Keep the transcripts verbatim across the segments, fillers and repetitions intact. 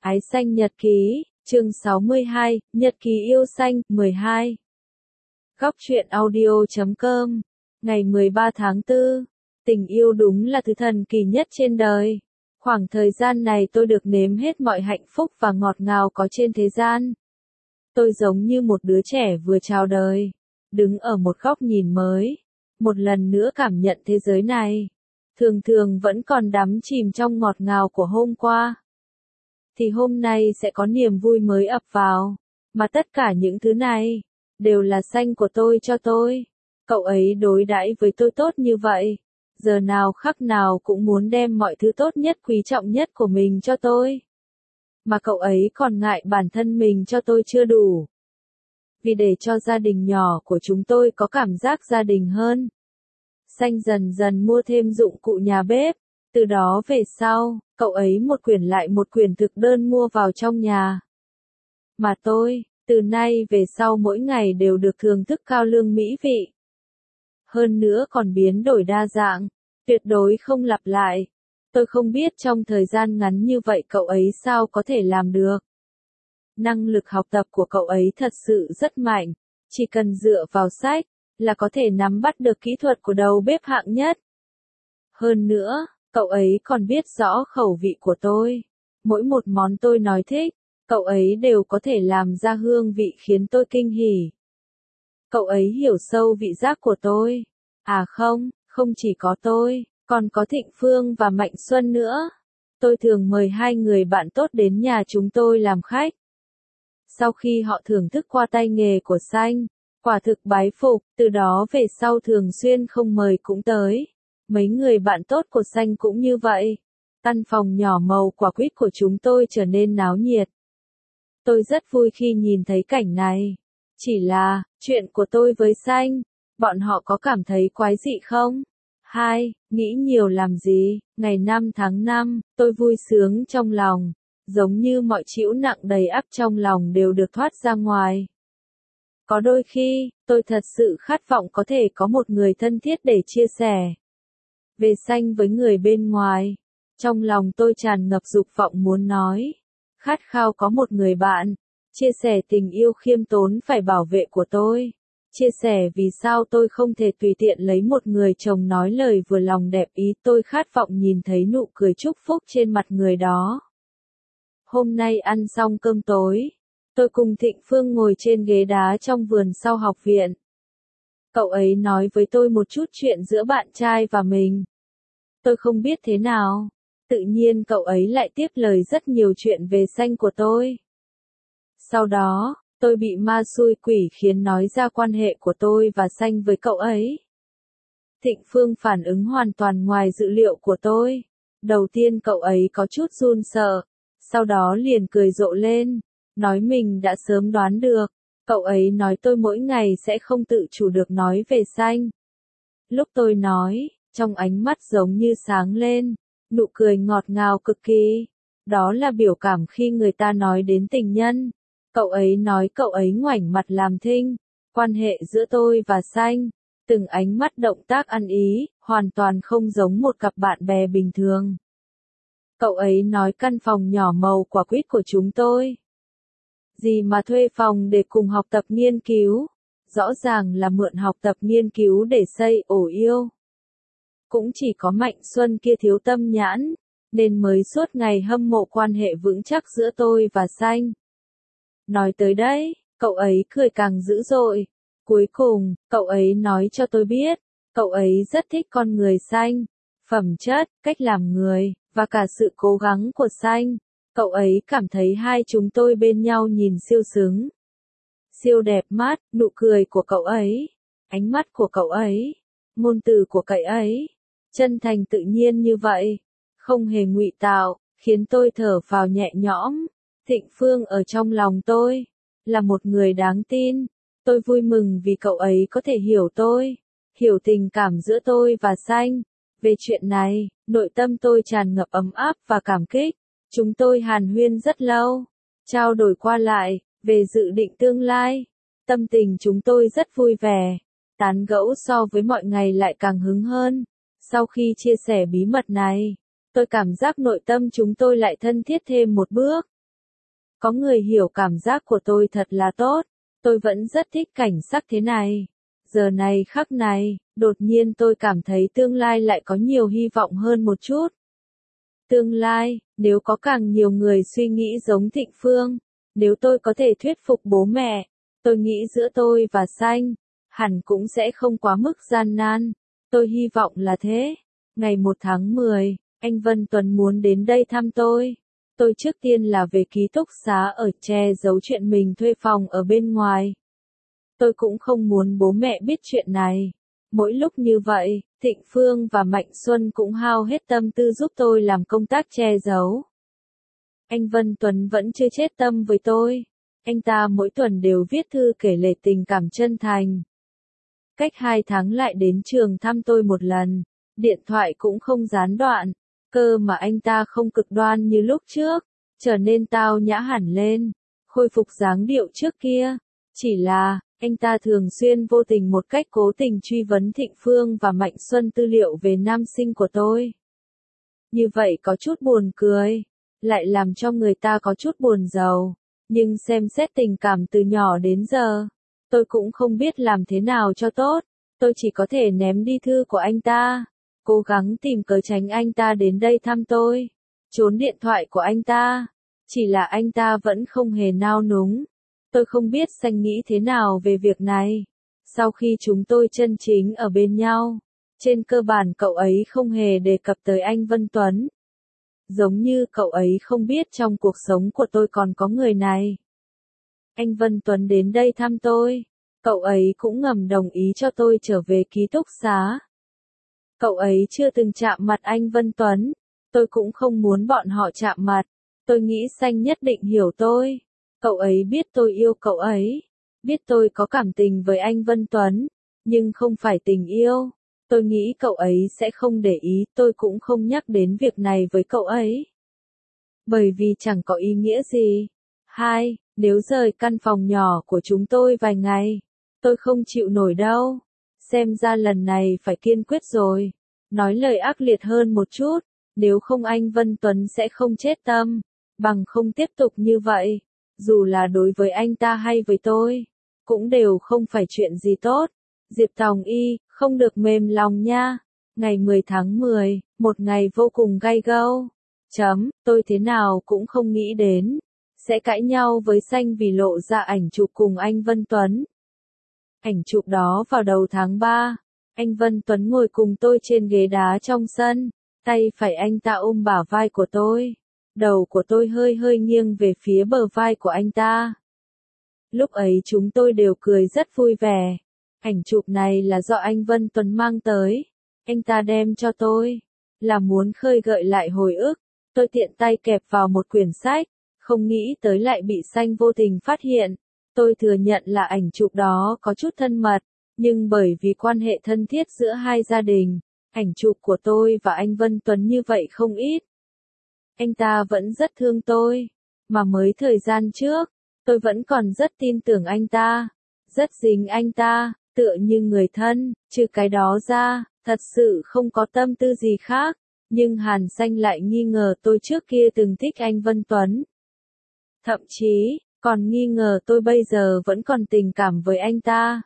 Ái xanh nhật ký, chương sáu mươi hai, nhật ký yêu xanh, mười hai. Góc truyện audio chấm com, ngày mười ba tháng tư. Tình yêu đúng là thứ thần kỳ nhất trên đời. Khoảng thời gian này tôi được nếm hết mọi hạnh phúc và ngọt ngào có trên thế gian. Tôi giống như một đứa trẻ vừa chào đời, đứng ở một góc nhìn mới, một lần nữa cảm nhận thế giới này. Thường thường vẫn còn đắm chìm trong ngọt ngào của hôm qua. Thì hôm nay sẽ có niềm vui mới ập vào, mà tất cả những thứ này đều là xanh của tôi cho tôi. Cậu ấy đối đãi với tôi tốt như vậy, giờ nào khắc nào cũng muốn đem mọi thứ tốt nhất quý trọng nhất của mình cho tôi. Mà cậu ấy còn ngại bản thân mình cho tôi chưa đủ. Vì để cho gia đình nhỏ của chúng tôi có cảm giác gia đình hơn, xanh dần dần mua thêm dụng cụ nhà bếp. Từ đó về sau, cậu ấy một quyển lại một quyển thực đơn mua vào trong nhà. Mà tôi, từ nay về sau mỗi ngày đều được thưởng thức cao lương mỹ vị. Hơn nữa còn biến đổi đa dạng, tuyệt đối không lặp lại. Tôi không biết trong thời gian ngắn như vậy cậu ấy sao có thể làm được. Năng lực học tập của cậu ấy thật sự rất mạnh, chỉ cần dựa vào sách là có thể nắm bắt được kỹ thuật của đầu bếp hạng nhất. Hơn nữa, cậu ấy còn biết rõ khẩu vị của tôi. Mỗi một món tôi nói thích, cậu ấy đều có thể làm ra hương vị khiến tôi kinh hỉ. Cậu ấy hiểu sâu vị giác của tôi. À không, không chỉ có tôi, còn có Thịnh Phương và Mạnh Xuân nữa. Tôi thường mời hai người bạn tốt đến nhà chúng tôi làm khách. Sau khi họ thưởng thức qua tay nghề của xanh, quả thực bái phục, từ đó về sau thường xuyên không mời cũng tới. Mấy người bạn tốt của xanh cũng như vậy. Căn phòng nhỏ màu quả quýt của chúng tôi trở nên náo nhiệt. Tôi rất vui khi nhìn thấy cảnh này. Chỉ là, chuyện của tôi với xanh, bọn họ có cảm thấy quái dị không? Hai, nghĩ nhiều làm gì? Ngày năm tháng năm, tôi vui sướng trong lòng, giống như mọi chịu nặng đầy ắp trong lòng đều được thoát ra ngoài. Có đôi khi, tôi thật sự khát vọng có thể có một người thân thiết để chia sẻ về xanh với người bên ngoài. Trong lòng tôi tràn ngập dục vọng muốn nói, khát khao có một người bạn, chia sẻ tình yêu khiêm tốn phải bảo vệ của tôi, chia sẻ vì sao tôi không thể tùy tiện lấy một người chồng nói lời vừa lòng đẹp ý. Tôi khát vọng nhìn thấy nụ cười chúc phúc trên mặt người đó. Hôm nay ăn xong cơm tối, tôi cùng Thịnh Phương ngồi trên ghế đá trong vườn sau học viện. Cậu ấy nói với tôi một chút chuyện giữa bạn trai và mình. Tôi không biết thế nào. Tự nhiên cậu ấy lại tiếp lời rất nhiều chuyện về xanh của tôi. Sau đó, tôi bị ma xui quỷ khiến nói ra quan hệ của tôi và xanh với cậu ấy. Thịnh Phương phản ứng hoàn toàn ngoài dự liệu của tôi. Đầu tiên cậu ấy có chút run sợ, sau đó liền cười rộ lên, nói mình đã sớm đoán được. Cậu ấy nói tôi mỗi ngày sẽ không tự chủ được nói về xanh. Lúc tôi nói, trong ánh mắt giống như sáng lên, nụ cười ngọt ngào cực kỳ. Đó là biểu cảm khi người ta nói đến tình nhân. Cậu ấy nói cậu ấy ngoảnh mặt làm thinh. Quan hệ giữa tôi và xanh, từng ánh mắt động tác ăn ý, hoàn toàn không giống một cặp bạn bè bình thường. Cậu ấy nói căn phòng nhỏ màu quả quýt của chúng tôi. Gì mà thuê phòng để cùng học tập nghiên cứu. Rõ ràng là mượn học tập nghiên cứu để xây ổ yêu. Cũng chỉ có Mạnh Xuân kia thiếu tâm nhãn, nên mới suốt ngày hâm mộ quan hệ vững chắc giữa tôi và xanh. Nói tới đây, cậu ấy cười càng dữ dội. Cuối cùng, cậu ấy nói cho tôi biết, cậu ấy rất thích con người xanh, phẩm chất, cách làm người, và cả sự cố gắng của xanh. Cậu ấy cảm thấy hai chúng tôi bên nhau nhìn siêu xứng. Siêu đẹp mắt, nụ cười của cậu ấy, ánh mắt của cậu ấy, ngôn từ của cậu ấy, chân thành tự nhiên như vậy, không hề ngụy tạo, khiến tôi thở phào nhẹ nhõm. Thịnh Phương ở trong lòng tôi là một người đáng tin. Tôi vui mừng vì cậu ấy có thể hiểu tôi, hiểu tình cảm giữa tôi và xanh. Về chuyện này, nội tâm tôi tràn ngập ấm áp và cảm kích. Chúng tôi hàn huyên rất lâu, trao đổi qua lại về dự định tương lai. Tâm tình chúng tôi rất vui vẻ, tán gẫu so với mọi ngày lại càng hứng hơn. Sau khi chia sẻ bí mật này, tôi cảm giác nội tâm chúng tôi lại thân thiết thêm một bước. Có người hiểu cảm giác của tôi thật là tốt. Tôi vẫn rất thích cảnh sắc thế này. Giờ này khắc này, đột nhiên tôi cảm thấy tương lai lại có nhiều hy vọng hơn một chút. Tương lai, nếu có càng nhiều người suy nghĩ giống Thịnh Phương, nếu tôi có thể thuyết phục bố mẹ, tôi nghĩ giữa tôi và Xanh, hẳn cũng sẽ không quá mức gian nan. Tôi hy vọng là thế. Ngày một tháng mười, anh Vân Tuấn muốn đến đây thăm tôi. Tôi trước tiên là về ký túc xá ở che giấu chuyện mình thuê phòng ở bên ngoài. Tôi cũng không muốn bố mẹ biết chuyện này. Mỗi lúc như vậy, Thịnh Phương và Mạnh Xuân cũng hao hết tâm tư giúp tôi làm công tác che giấu. Anh Vân Tuấn vẫn chưa chết tâm với tôi. Anh ta mỗi tuần đều viết thư kể lể tình cảm chân thành. Cách hai tháng lại đến trường thăm tôi một lần. Điện thoại cũng không gián đoạn. Cơ mà anh ta không cực đoan như lúc trước, trở nên tao nhã hẳn lên, khôi phục dáng điệu trước kia. Chỉ là, anh ta thường xuyên vô tình một cách cố tình truy vấn Thịnh Phương và Mạnh Xuân tư liệu về nam sinh của tôi. Như vậy có chút buồn cười, lại làm cho người ta có chút buồn rầu. Nhưng xem xét tình cảm từ nhỏ đến giờ, tôi cũng không biết làm thế nào cho tốt. Tôi chỉ có thể ném đi thư của anh ta, cố gắng tìm cớ tránh anh ta đến đây thăm tôi, trốn điện thoại của anh ta. Chỉ là anh ta vẫn không hề nao núng. Tôi không biết Xanh nghĩ thế nào về việc này. Sau khi chúng tôi chân chính ở bên nhau, trên cơ bản cậu ấy không hề đề cập tới anh Vân Tuấn. Giống như cậu ấy không biết trong cuộc sống của tôi còn có người này. Anh Vân Tuấn đến đây thăm tôi, cậu ấy cũng ngầm đồng ý cho tôi trở về ký túc xá. Cậu ấy chưa từng chạm mặt anh Vân Tuấn, tôi cũng không muốn bọn họ chạm mặt. Tôi nghĩ Xanh nhất định hiểu tôi. Cậu ấy biết tôi yêu cậu ấy, biết tôi có cảm tình với anh Vân Tuấn, nhưng không phải tình yêu. Tôi nghĩ cậu ấy sẽ không để ý, tôi cũng không nhắc đến việc này với cậu ấy. Bởi vì chẳng có ý nghĩa gì. Hai, nếu rời căn phòng nhỏ của chúng tôi vài ngày, tôi không chịu nổi đâu. Xem ra lần này phải kiên quyết rồi. Nói lời ác liệt hơn một chút, nếu không anh Vân Tuấn sẽ không chết tâm, bằng không tiếp tục như vậy. Dù là đối với anh ta hay với tôi, cũng đều không phải chuyện gì tốt. Diệp Tòng Y, không được mềm lòng nha. Ngày mười tháng mười, một ngày vô cùng gay go. Chấm, tôi thế nào cũng không nghĩ đến sẽ cãi nhau với Xanh vì lộ ra ảnh chụp cùng anh Vân Tuấn. Ảnh chụp đó vào đầu tháng ba, anh Vân Tuấn ngồi cùng tôi trên ghế đá trong sân, tay phải anh ta ôm bả vai của tôi. Đầu của tôi hơi hơi nghiêng về phía bờ vai của anh ta. Lúc ấy chúng tôi đều cười rất vui vẻ. Ảnh chụp này là do anh Vân Tuấn mang tới. Anh ta đem cho tôi, là muốn khơi gợi lại hồi ức. Tôi tiện tay kẹp vào một quyển sách, không nghĩ tới lại bị Xanh vô tình phát hiện. Tôi thừa nhận là ảnh chụp đó có chút thân mật, nhưng bởi vì quan hệ thân thiết giữa hai gia đình, ảnh chụp của tôi và anh Vân Tuấn như vậy không ít. Anh ta vẫn rất thương tôi, mà mới thời gian trước, tôi vẫn còn rất tin tưởng anh ta, rất dính anh ta, tựa như người thân, trừ cái đó ra, thật sự không có tâm tư gì khác. Nhưng Hàn Xanh lại nghi ngờ tôi trước kia từng thích anh Vân Tuấn. Thậm chí, còn nghi ngờ tôi bây giờ vẫn còn tình cảm với anh ta.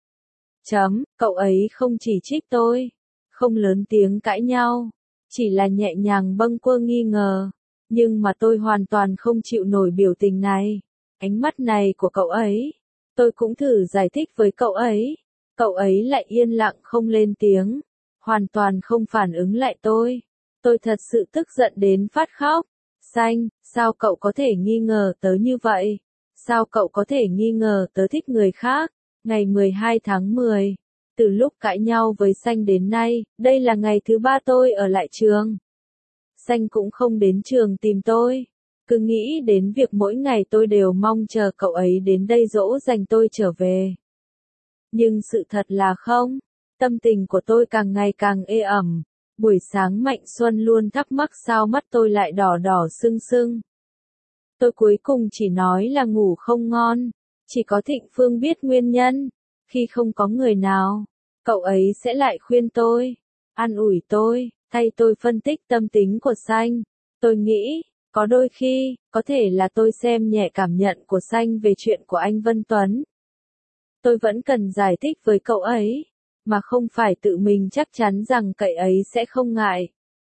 Chấm, cậu ấy không chỉ trích tôi, không lớn tiếng cãi nhau, chỉ là nhẹ nhàng bâng quơ nghi ngờ. Nhưng mà tôi hoàn toàn không chịu nổi biểu tình này, ánh mắt này của cậu ấy. Tôi cũng thử giải thích với cậu ấy, cậu ấy lại yên lặng không lên tiếng, hoàn toàn không phản ứng lại tôi. Tôi thật sự tức giận đến phát khóc. Xanh, sao cậu có thể nghi ngờ tớ như vậy? Sao cậu có thể nghi ngờ tớ thích người khác? Ngày mười hai tháng mười, từ lúc cãi nhau với Xanh đến nay, đây là ngày thứ ba tôi ở lại trường. Xanh cũng không đến trường tìm tôi. Cứ nghĩ đến việc mỗi ngày tôi đều mong chờ cậu ấy đến đây dỗ dành tôi trở về. Nhưng sự thật là không. Tâm tình của tôi càng ngày càng ê ẩm. Buổi sáng Mạnh Xuân luôn thắc mắc sao mắt tôi lại đỏ đỏ sưng sưng. Tôi cuối cùng chỉ nói là ngủ không ngon. Chỉ có Thịnh Phương biết nguyên nhân. Khi không có người nào, cậu ấy sẽ lại khuyên tôi, an ủi tôi, thay tôi phân tích tâm tính của Xanh. Tôi nghĩ, Có đôi khi, có thể là tôi xem nhẹ cảm nhận của Xanh về chuyện của anh Vân Tuấn. Tôi vẫn cần giải thích với cậu ấy, mà không phải tự mình chắc chắn rằng cậu ấy sẽ không ngại.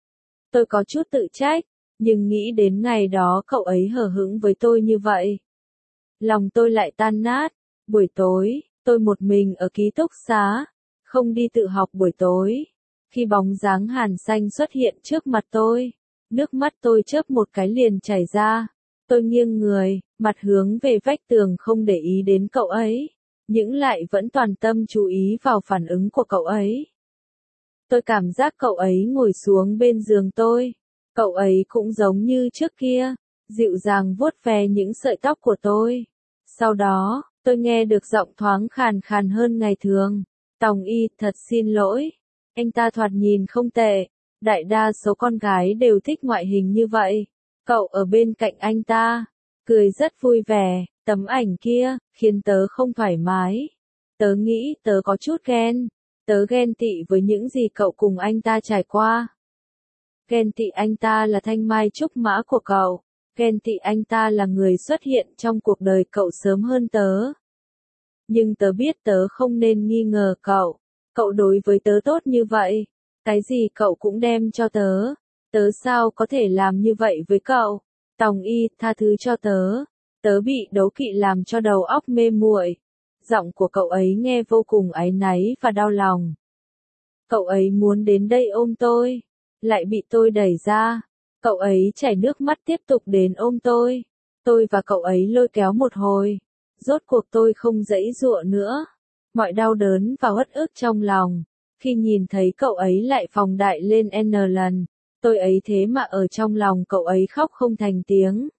Tôi có chút tự trách, nhưng nghĩ đến ngày đó cậu ấy hờ hững với tôi như vậy. Lòng tôi lại tan nát. Buổi tối, tôi một mình ở ký túc xá, không đi tự học buổi tối. Khi bóng dáng Hàn Xanh xuất hiện trước mặt tôi, nước mắt tôi chớp một cái liền chảy ra. Tôi nghiêng người, mặt hướng về vách tường không để ý đến cậu ấy, nhưng lại vẫn toàn tâm chú ý vào phản ứng của cậu ấy. Tôi cảm giác cậu ấy ngồi xuống bên giường tôi. Cậu ấy cũng giống như trước kia, dịu dàng vuốt ve những sợi tóc của tôi. Sau đó, tôi nghe được giọng thoáng khàn khàn hơn ngày thường. Tòng Y, thật xin lỗi. Anh ta thoạt nhìn không tệ. Đại đa số con gái đều thích ngoại hình như vậy. Cậu ở bên cạnh anh ta, cười rất vui vẻ. Tấm ảnh kia, khiến tớ không thoải mái. Tớ nghĩ tớ có chút ghen. Tớ ghen tị với những gì cậu cùng anh ta trải qua. Ghen tị anh ta là thanh mai trúc mã của cậu. Ghen tị anh ta là người xuất hiện trong cuộc đời cậu sớm hơn tớ. Nhưng tớ biết tớ không nên nghi ngờ cậu. Cậu đối với tớ tốt như vậy. Cái gì cậu cũng đem cho tớ. Tớ sao có thể làm như vậy với cậu? Tòng Y, tha thứ cho tớ. Tớ bị đố kỵ làm cho đầu óc mê muội. Giọng của cậu ấy nghe vô cùng áy náy và đau lòng. Cậu ấy muốn đến đây ôm tôi, lại bị tôi đẩy ra. Cậu ấy chảy nước mắt tiếp tục đến ôm tôi. Tôi và cậu ấy lôi kéo một hồi. Rốt cuộc tôi không giãy giụa nữa. Mọi đau đớn và uất ức trong lòng. Khi nhìn thấy cậu ấy lại phóng đại lên N lần. Tôi ấy thế mà ở trong lòng cậu ấy khóc không thành tiếng.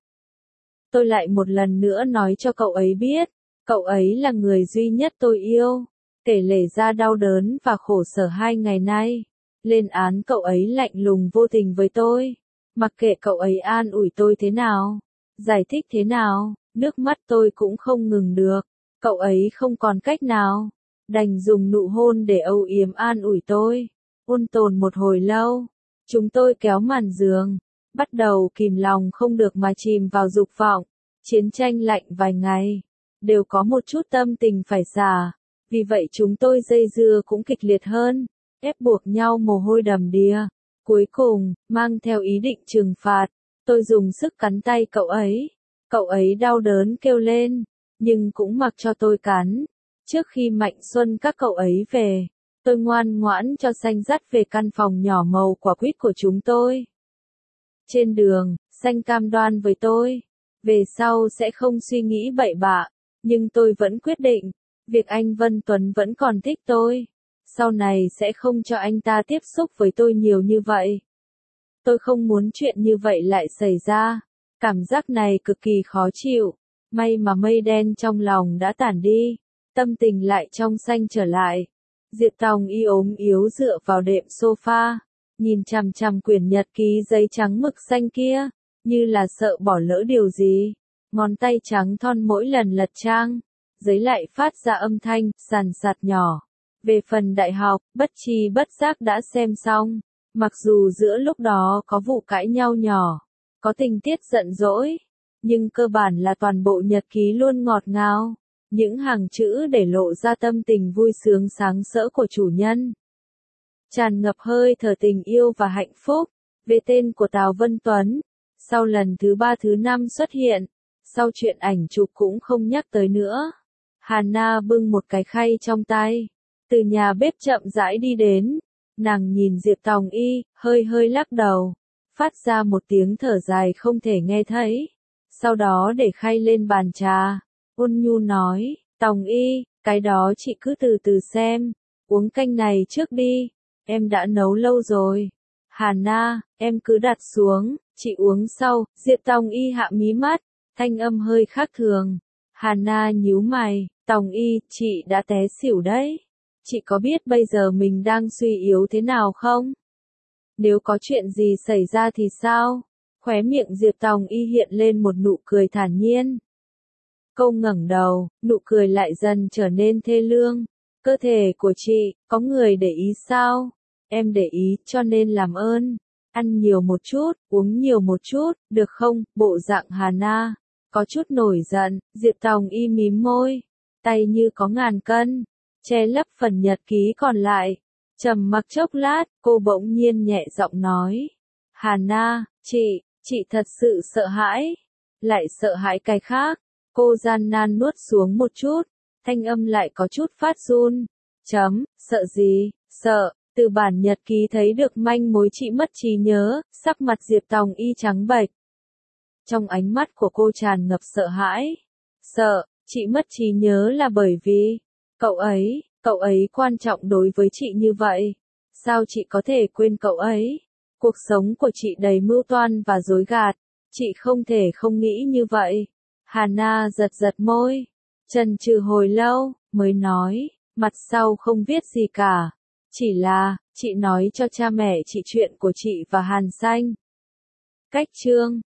Tôi lại một lần nữa nói cho cậu ấy biết. Cậu ấy là người duy nhất tôi yêu. Kể lể ra đau đớn và khổ sở hai ngày nay. Lên án cậu ấy lạnh lùng vô tình với tôi. Mặc kệ cậu ấy an ủi tôi thế nào, giải thích thế nào, nước mắt tôi cũng không ngừng được. Cậu ấy không còn cách nào, đành dùng nụ hôn để âu yếm an ủi tôi. Ôn tồn một hồi lâu, chúng tôi kéo màn giường, bắt đầu kìm lòng không được mà chìm vào dục vọng. Chiến tranh lạnh vài ngày, đều có một chút tâm tình phải xả. Vì vậy chúng tôi dây dưa cũng kịch liệt hơn, ép buộc nhau mồ hôi đầm đìa. Cuối cùng, mang theo ý định trừng phạt, tôi dùng sức cắn tay cậu ấy. Cậu ấy đau đớn kêu lên, nhưng cũng mặc cho tôi cắn. Trước khi Mạnh Xuân các cậu ấy về, tôi ngoan ngoãn cho Xanh dắt về căn phòng nhỏ màu quả quýt của chúng tôi. Trên đường, Xanh cam đoan với tôi, về sau sẽ không suy nghĩ bậy bạ, nhưng tôi vẫn quyết định, việc anh Vân Tuấn vẫn còn thích tôi. Sau này sẽ không cho anh ta tiếp xúc với tôi nhiều như vậy. Tôi không muốn chuyện như vậy lại xảy ra. Cảm giác này cực kỳ khó chịu. May mà mây đen trong lòng đã tản đi. Tâm tình lại trong xanh trở lại. Diệp Tòng Y ốm yếu dựa vào đệm sofa. Nhìn chằm chằm quyển nhật ký giấy trắng mực xanh kia. Như là sợ bỏ lỡ điều gì. Ngón tay trắng thon mỗi lần lật trang. Giấy lại phát ra âm thanh, sàn sạt nhỏ. Về phần đại học, bất tri bất giác đã xem xong. Mặc dù giữa lúc đó có vụ cãi nhau nhỏ, có tình tiết giận dỗi, nhưng cơ bản là toàn bộ nhật ký luôn ngọt ngào. Những hàng chữ để lộ ra tâm tình vui sướng sáng sỡ của chủ nhân. Tràn ngập hơi thở tình yêu và hạnh phúc. Về tên của Tào Vân Tuấn. Sau lần thứ ba thứ năm xuất hiện, sau chuyện ảnh chụp cũng không nhắc tới nữa. Hana bưng một cái khay trong tay. Từ nhà bếp chậm rãi đi đến, nàng nhìn Diệp Tòng Y, hơi hơi lắc đầu, phát ra một tiếng thở dài không thể nghe thấy. Sau đó để khay lên bàn trà, ôn nhu nói, Tòng Y, cái đó chị cứ từ từ xem, uống canh này trước đi, em đã nấu lâu rồi. Hana, em cứ đặt xuống, chị uống sau. Diệp Tòng Y hạ mí mắt, thanh âm hơi khác thường. Hana nhíu mày, Tòng Y, chị đã té xỉu đấy. Chị có biết bây giờ mình đang suy yếu thế nào không? Nếu có chuyện gì xảy ra thì sao? Khóe miệng Diệp Tòng Y hiện lên một nụ cười thản nhiên. Cô ngẩng đầu, nụ cười lại dần trở nên thê lương. Cơ thể của chị, có người để ý sao? Em để ý, cho nên làm ơn. Ăn nhiều một chút, uống nhiều một chút, được không? Bộ dạng Hà Na có chút nổi giận, Diệp Tòng Y mím môi, tay như có ngàn cân, che lấp phần nhật ký còn lại. Trầm mặc chốc lát, cô bỗng nhiên nhẹ giọng nói. Hà Na, chị, chị thật sự sợ hãi. Lại sợ hãi cái khác. Cô gian nan nuốt xuống một chút, thanh âm lại có chút phát run. Chấm, sợ gì, sợ, từ bản nhật ký thấy được manh mối chị mất trí nhớ, sắc mặt Diệp Tòng Y trắng bệch. Trong ánh mắt của cô tràn ngập sợ hãi. Sợ, chị mất trí nhớ là bởi vì, cậu ấy, cậu ấy quan trọng đối với chị như vậy. Sao chị có thể quên cậu ấy? Cuộc sống của chị đầy mưu toan và dối gạt. Chị không thể không nghĩ như vậy. Hà Na giật giật môi. Chần chừ hồi lâu, mới nói, mặt sau không viết gì cả. Chỉ là, chị nói cho cha mẹ chị chuyện của chị và Hàn Xanh. Cách chương